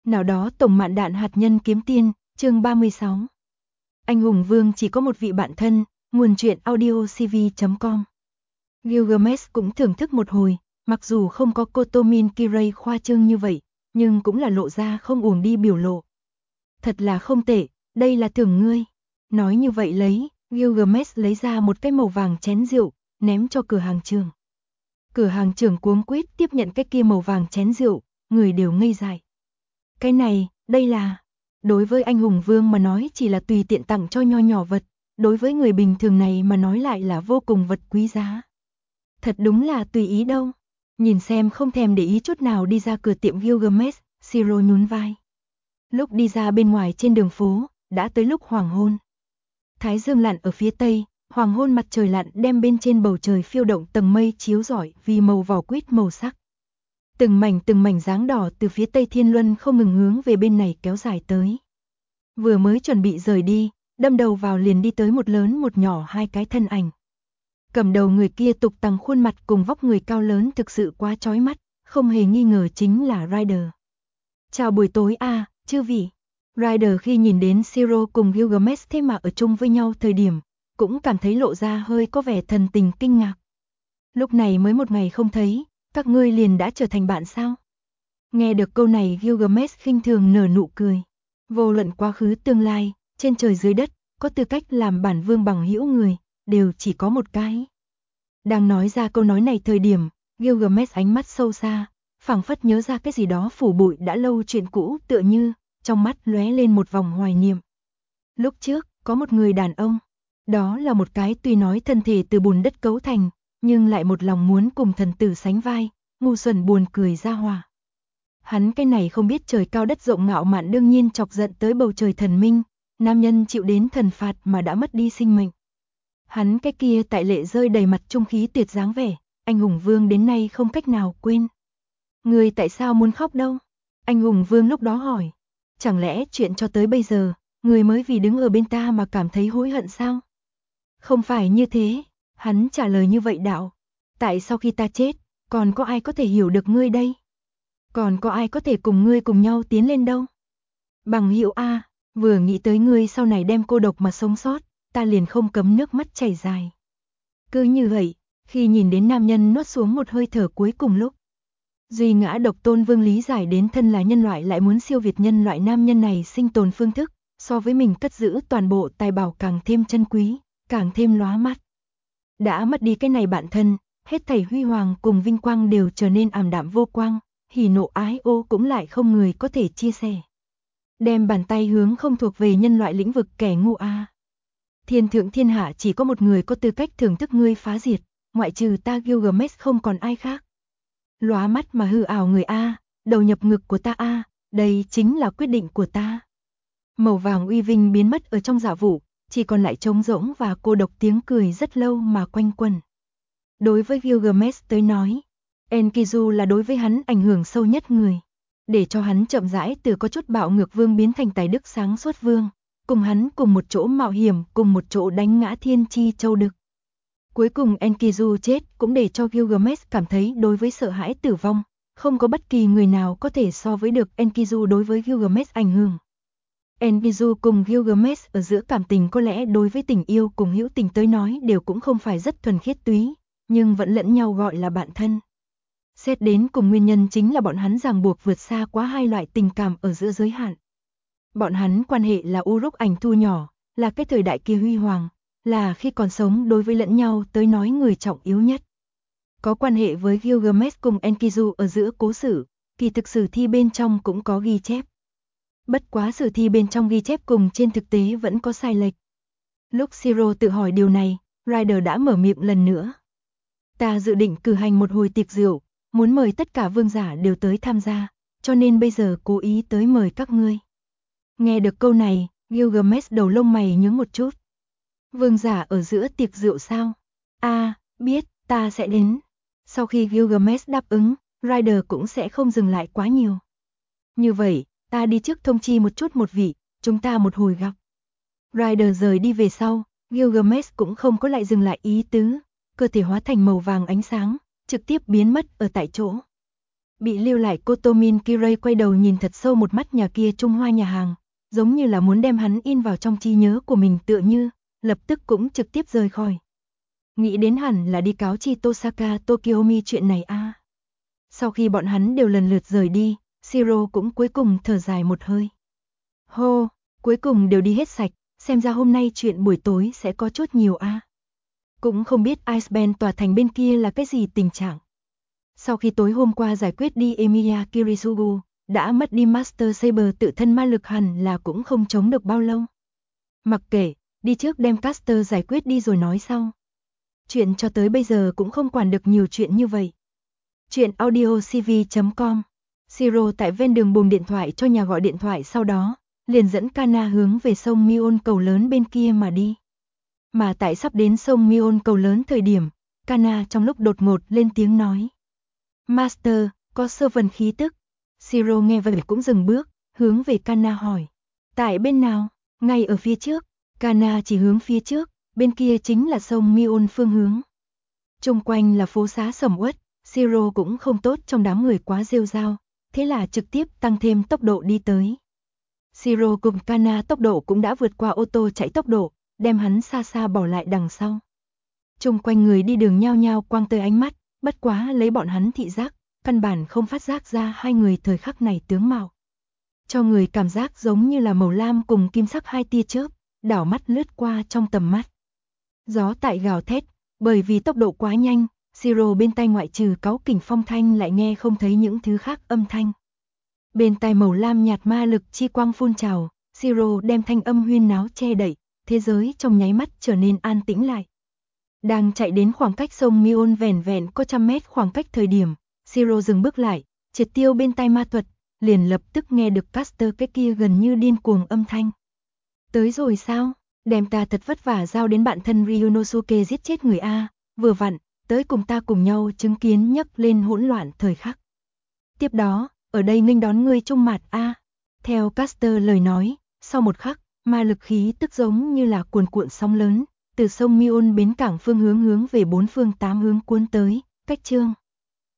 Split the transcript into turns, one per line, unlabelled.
Nào đó tổng mạn đạn hạt nhân kiếm tiên, chương 36. Anh hùng vương chỉ có một vị bạn thân, nguồn truyện audiocv.com. Gilgamesh cũng thưởng thức một hồi, mặc dù không có Kotomin Kirei khoa trương như vậy, nhưng cũng là lộ ra không uổng đi biểu lộ. Thật là không tệ, đây là thưởng ngươi. Nói như vậy Gilgamesh lấy ra một cái màu vàng chén rượu, ném cho cửa hàng trưởng. Cửa hàng trưởng cuống quýt tiếp nhận cái kia màu vàng chén rượu, người đều ngây dại. Cái này, đây là... Đối với anh hùng vương mà nói chỉ là tùy tiện tặng cho nho nhỏ vật, đối với người bình thường này mà nói lại là vô cùng vật quý giá. Thật đúng là tùy ý đâu. Nhìn xem không thèm để ý chút nào đi ra cửa tiệm Gilgamesh, Shiro nhún vai. Lúc đi ra bên ngoài trên đường phố, đã tới lúc hoàng hôn. Thái dương lặn ở phía tây, hoàng hôn mặt trời lặn đem bên trên bầu trời phiêu động tầng mây chiếu rọi vì màu vỏ quýt màu sắc. Từng mảnh dáng đỏ từ phía tây thiên luân không ngừng hướng về bên này kéo dài tới. Vừa mới chuẩn bị rời đi, đâm đầu vào liền đi tới một lớn một nhỏ hai cái thân ảnh. Cầm đầu người kia tục tằng khuôn mặt cùng vóc người cao lớn thực sự quá chói mắt, không hề nghi ngờ chính là Rider. Chào buổi tối chư vị. Rider khi nhìn đến Shiro cùng Gilgamesh thế mà ở chung với nhau thời điểm, cũng cảm thấy lộ ra hơi có vẻ thần tình kinh ngạc. Lúc này mới một ngày không thấy, các ngươi liền đã trở thành bạn sao? Nghe được câu này Gilgamesh khinh thường nở nụ cười. Vô luận quá khứ tương lai, trên trời dưới đất, có tư cách làm bản vương bằng hữu người, đều chỉ có một cái. Đang nói ra câu nói này thời điểm, Gilgamesh ánh mắt sâu xa, phảng phất nhớ ra cái gì đó phủ bụi đã lâu chuyện cũ tựa như, trong mắt lóe lên một vòng hoài niệm. Lúc trước, có một người đàn ông, đó là một cái tuy nói thân thể từ bùn đất cấu thành, nhưng lại một lòng muốn cùng thần tử sánh vai, ngu xuẩn buồn cười ra hòa. Hắn cái này không biết trời cao đất rộng ngạo mạn đương nhiên chọc giận tới bầu trời thần minh, nam nhân chịu đến thần phạt mà đã mất đi sinh mệnh. Hắn cái kia tại lệ rơi đầy mặt trung khí tuyệt dáng vẻ, anh hùng vương đến nay không cách nào quên. Người tại sao muốn khóc đâu? Anh hùng vương lúc đó hỏi. Chẳng lẽ chuyện cho tới bây giờ, người mới vì đứng ở bên ta mà cảm thấy hối hận sao? Không phải như thế, hắn trả lời như vậy đạo. Tại sau khi ta chết, còn có ai có thể hiểu được ngươi đây? Còn có ai có thể cùng ngươi cùng nhau tiến lên đâu? Bằng hữu vừa nghĩ tới ngươi sau này đem cô độc mà sống sót, ta liền không cấm nước mắt chảy dài. Cứ như vậy, khi nhìn đến nam nhân nuốt xuống một hơi thở cuối cùng lúc, duy ngã độc tôn vương lý giải đến thân là nhân loại lại muốn siêu việt nhân loại nam nhân này sinh tồn phương thức, so với mình cất giữ toàn bộ tài bảo càng thêm chân quý, càng thêm lóa mắt. Đã mất đi cái này bạn thân, hết thảy huy hoàng cùng vinh quang đều trở nên ảm đạm vô quang, hỉ nộ ái ố cũng lại không người có thể chia sẻ. Đem bàn tay hướng không thuộc về nhân loại lĩnh vực kẻ ngu Thiên thượng thiên hạ chỉ có một người có tư cách thưởng thức ngươi phá diệt, ngoại trừ ta Gilgamesh không còn ai khác. Lóa mắt mà hư ảo người đầu nhập ngực của ta đây chính là quyết định của ta. Màu vàng uy vinh biến mất ở trong dạ vụ, chỉ còn lại trống rỗng và cô độc tiếng cười rất lâu mà quanh quẩn. Đối với Gilgamesh tới nói, Enkidu là đối với hắn ảnh hưởng sâu nhất người. Để cho hắn chậm rãi từ có chút bạo ngược vương biến thành tài đức sáng suốt vương, cùng hắn cùng một chỗ mạo hiểm, cùng một chỗ đánh ngã thiên chi châu đực. Cuối cùng Enkidu chết cũng để cho Gilgamesh cảm thấy đối với sợ hãi tử vong, không có bất kỳ người nào có thể so với được Enkidu đối với Gilgamesh ảnh hưởng. Enkidu cùng Gilgamesh ở giữa cảm tình có lẽ đối với tình yêu cùng hữu tình tới nói đều cũng không phải rất thuần khiết túy, nhưng vẫn lẫn nhau gọi là bạn thân. Xét đến cùng nguyên nhân chính là bọn hắn ràng buộc vượt xa quá hai loại tình cảm ở giữa giới hạn. Bọn hắn quan hệ là Uruk ảnh thu nhỏ, là cái thời đại kia huy hoàng, là khi còn sống đối với lẫn nhau tới nói người trọng yếu nhất. Có quan hệ với Gilgamesh cùng Enkidu ở giữa cố sử, kỳ thực sử thi bên trong cũng có ghi chép. Bất quá sử thi bên trong ghi chép cùng trên thực tế vẫn có sai lệch. Lúc Shiro tự hỏi điều này, Rider đã mở miệng lần nữa. Ta dự định cử hành một hồi tiệc rượu, muốn mời tất cả vương giả đều tới tham gia, cho nên bây giờ cố ý tới mời các ngươi. Nghe được câu này, Gilgamesh đầu lông mày nhướng một chút. Vương giả ở giữa tiệc rượu sao? Biết, ta sẽ đến. Sau khi Gilgamesh đáp ứng, Rider cũng sẽ không dừng lại quá nhiều. Như vậy, ta đi trước thông chi một chút một vị, chúng ta một hồi gặp. Rider rời đi về sau, Gilgamesh cũng không có lại dừng lại ý tứ, cơ thể hóa thành màu vàng ánh sáng, trực tiếp biến mất ở tại chỗ. Bị lưu lại Kotomin Kirei quay đầu nhìn thật sâu một mắt nhà kia Trung Hoa nhà hàng, giống như là muốn đem hắn in vào trong trí nhớ của mình tựa như, lập tức cũng trực tiếp rời khỏi. Nghĩ đến hẳn là đi cáo chi Tosaka Tokyomi chuyện này a. Sau khi bọn hắn đều lần lượt rời đi, Shiro cũng cuối cùng thở dài một hơi. Hô, cuối cùng đều đi hết sạch, xem ra hôm nay chuyện buổi tối sẽ có chút nhiều a. Cũng không biết Iceberg tòa thành bên kia là cái gì tình trạng. Sau khi tối hôm qua giải quyết đi Emiya Kirisugu, đã mất đi Master Saber tự thân ma lực hẳn là cũng không chống được bao lâu. Mặc kệ, đi trước đem Caster giải quyết đi rồi nói sau. Chuyện cho tới bây giờ cũng không quản được nhiều chuyện như vậy. Chuyện audiocv.com. Shiro tại ven đường buồng điện thoại cho nhà gọi điện thoại, sau đó liền dẫn Kana hướng về sông Mion cầu lớn bên kia mà đi. Mà tại sắp đến sông Mion cầu lớn thời điểm, Kana trong lúc đột ngột lên tiếng nói. Master, có sơ vần khí tức. Shiro nghe vậy cũng dừng bước, hướng về Kana hỏi. Tại bên nào? Ngay ở phía trước. Kana chỉ hướng phía trước, bên kia chính là sông Mion phương hướng. Trung quanh là phố xá sầm uất, Shiro cũng không tốt trong đám người quá rêu rao, thế là trực tiếp tăng thêm tốc độ đi tới. Shiro cùng Kana tốc độ cũng đã vượt qua ô tô chạy tốc độ, đem hắn xa xa bỏ lại đằng sau. Trung quanh người đi đường nhao nhao quăng tới ánh mắt, bất quá lấy bọn hắn thị giác, căn bản không phát giác ra hai người thời khắc này tướng mạo. Cho người cảm giác giống như là màu lam cùng kim sắc hai tia chớp, đảo mắt lướt qua trong tầm mắt. Gió tại gào thét, bởi vì tốc độ quá nhanh, Shiro bên tai ngoại trừ cáu kỉnh phong thanh lại nghe không thấy những thứ khác âm thanh. Bên tai màu lam nhạt ma lực chi quang phun trào, Shiro đem thanh âm huyên náo che đậy, thế giới trong nháy mắt trở nên an tĩnh lại. Đang chạy đến khoảng cách sông Mion vẻn vẹn có 100 mét khoảng cách thời điểm, Shiro dừng bước lại, triệt tiêu bên tai ma thuật, liền lập tức nghe được Caster cái kia gần như điên cuồng âm thanh. Tới rồi sao? Đem ta thật vất vả giao đến bạn thân Ryunosuke giết chết người A, vừa vặn, tới cùng ta cùng nhau chứng kiến nhấc lên hỗn loạn thời khắc. Tiếp đó, ở đây nghênh đón ngươi Trung Mạt A. Theo Caster lời nói, sau một khắc, ma lực khí tức giống như là cuồn cuộn sóng lớn, từ sông Mion bến cảng phương hướng về bốn phương tám hướng cuốn tới, cách chương.